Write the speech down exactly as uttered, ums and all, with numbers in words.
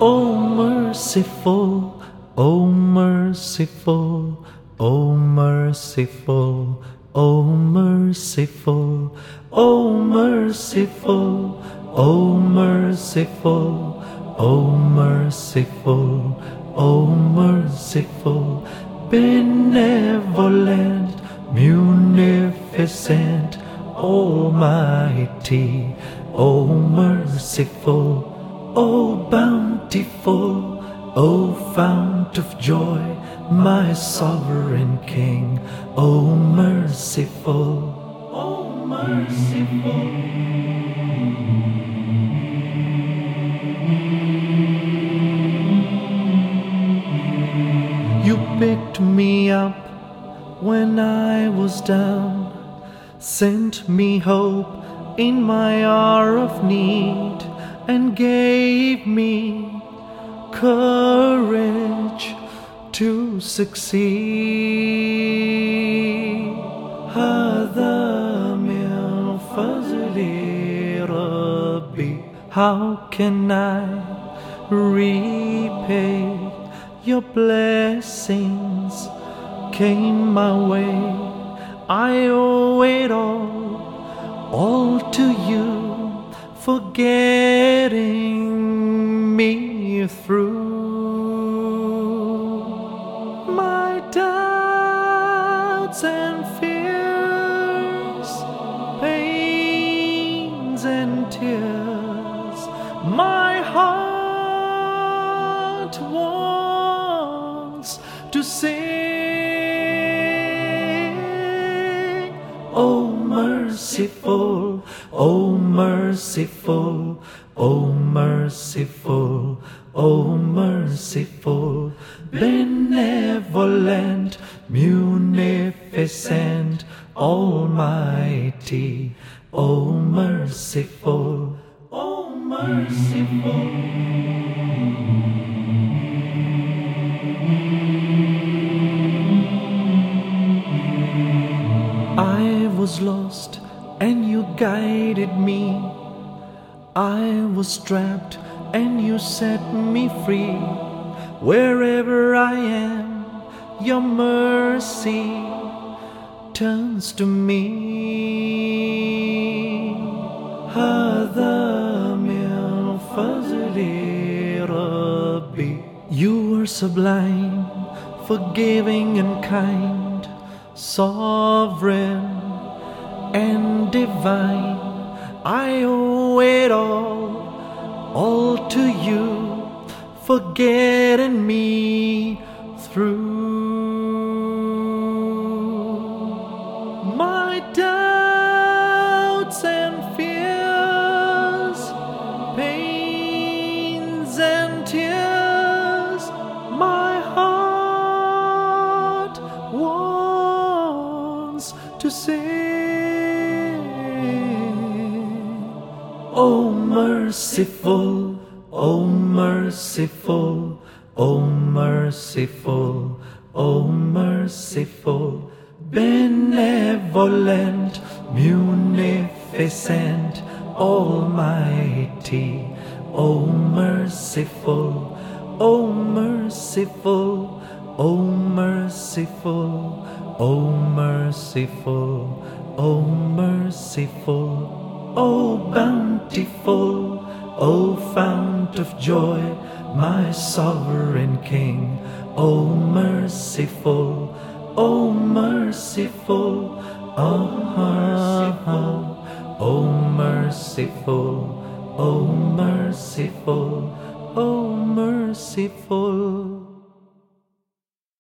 O merciful, O merciful, O merciful, O merciful, O merciful, O merciful, O merciful, O merciful, benevolent, munificent, almighty, O merciful, O bountiful, O fount of joy, my sovereign King, O merciful, O merciful. You picked me up when I was down, sent me hope in my hour of need, and gave me courage to succeed. هذا من فضل ربي. How can I repay your blessings? Came my way, I owe it all, all to you, for getting me through my doubts and fears, pains and tears. My heart wants to sing. Oh merciful, oh merciful, oh merciful, oh merciful, benevolent, munificent, almighty, oh merciful, oh merciful. I was lost and you guided me. I was trapped and you set me free. Wherever I am, your mercy turns to me. هذا من فضل ربي. You are sublime, forgiving and kind, sovereign and divine. I owe it all, all to you, for getting me through my doubts and fears, pains and tears. My heart wants to sing. Oh merciful, oh merciful, oh merciful, oh merciful, benevolent, munificent, almighty, oh merciful, oh merciful, oh merciful, oh merciful, oh merciful. O bountiful, O fount of joy, my sovereign King, O merciful, O merciful, O merciful, O merciful, O merciful, O merciful.